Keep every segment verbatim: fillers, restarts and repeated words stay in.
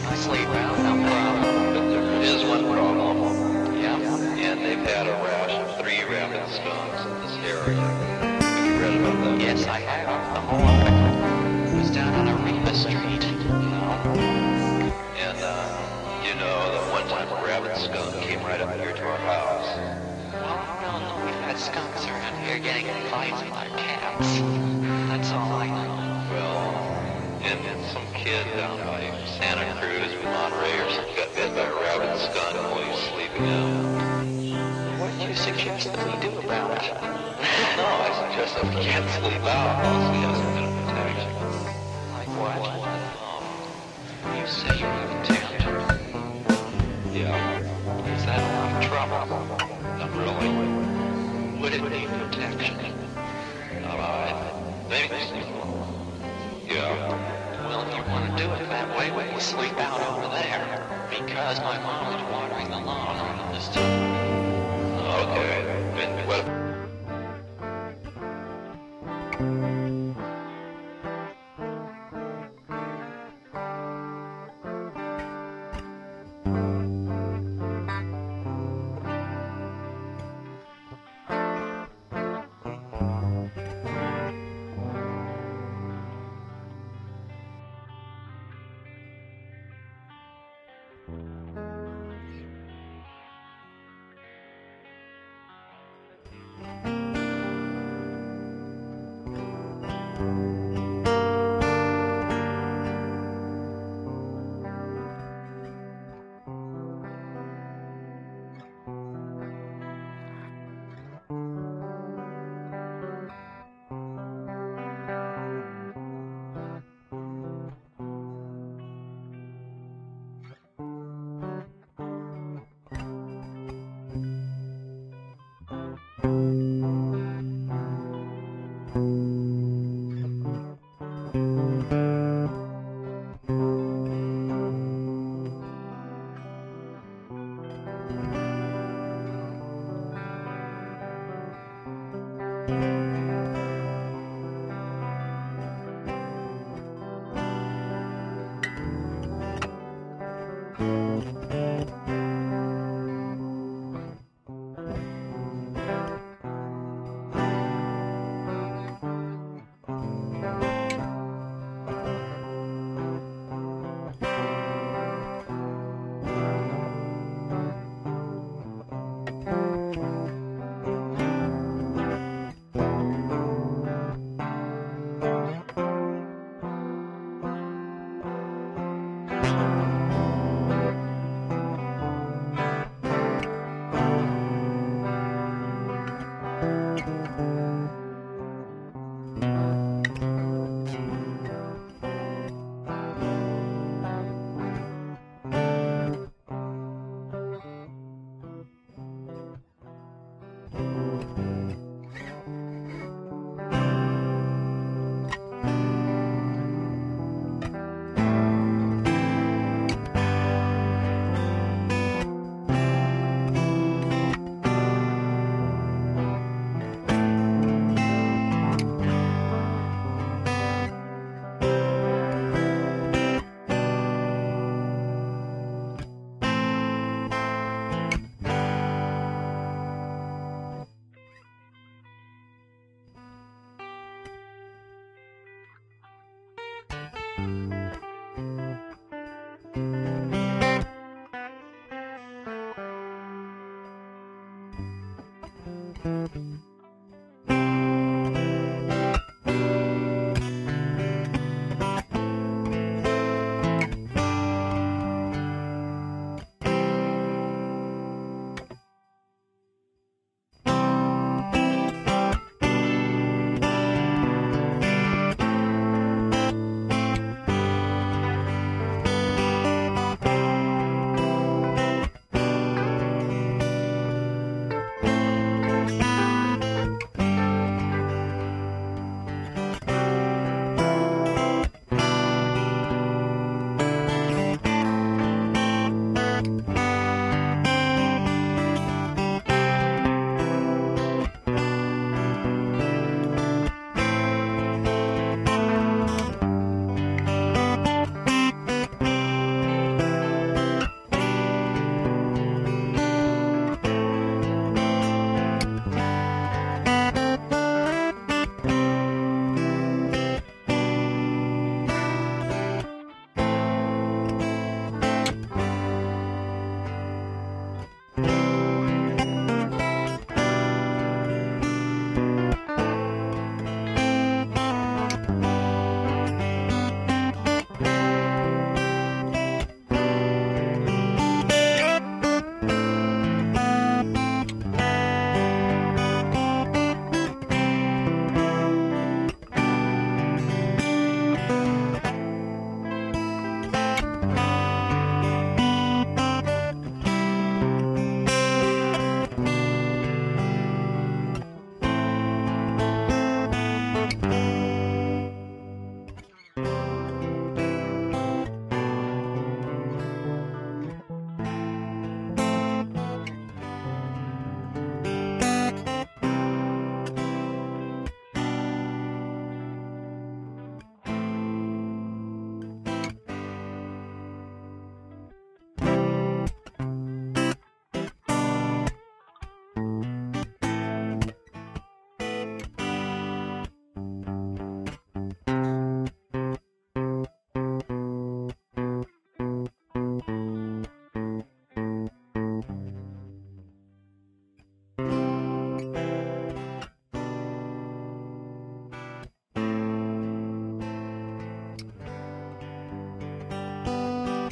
I sleep out, no problem. But there is one problem. Yeah. And they've had a rash of three rabid skunks in this area. Have you read about that? Yes, I have. The whole article was down on Aretha Street. No. And, uh, you know that one time a rabid skunk came right up here to our house. Well, no, no, we've had skunks around here getting in fights with our cats. That's all I know. Well, and, and some kid down by Santa Cruz, Monterey or something, got bit by a rabid skunk while he was sleeping out. What do you suggest that we do about it? No, I suggest that we can't sleep out unless we have some kind of protection. Like what? Um, You say you have a tent. yeah, Is that a lot of trouble? not really. Would it need protection? Uh, maybe. Yeah. Well, if you want to do it that way, we'll sleep out over there. Because my mom is watering the lawn all this time. Okay. And what?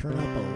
turn up a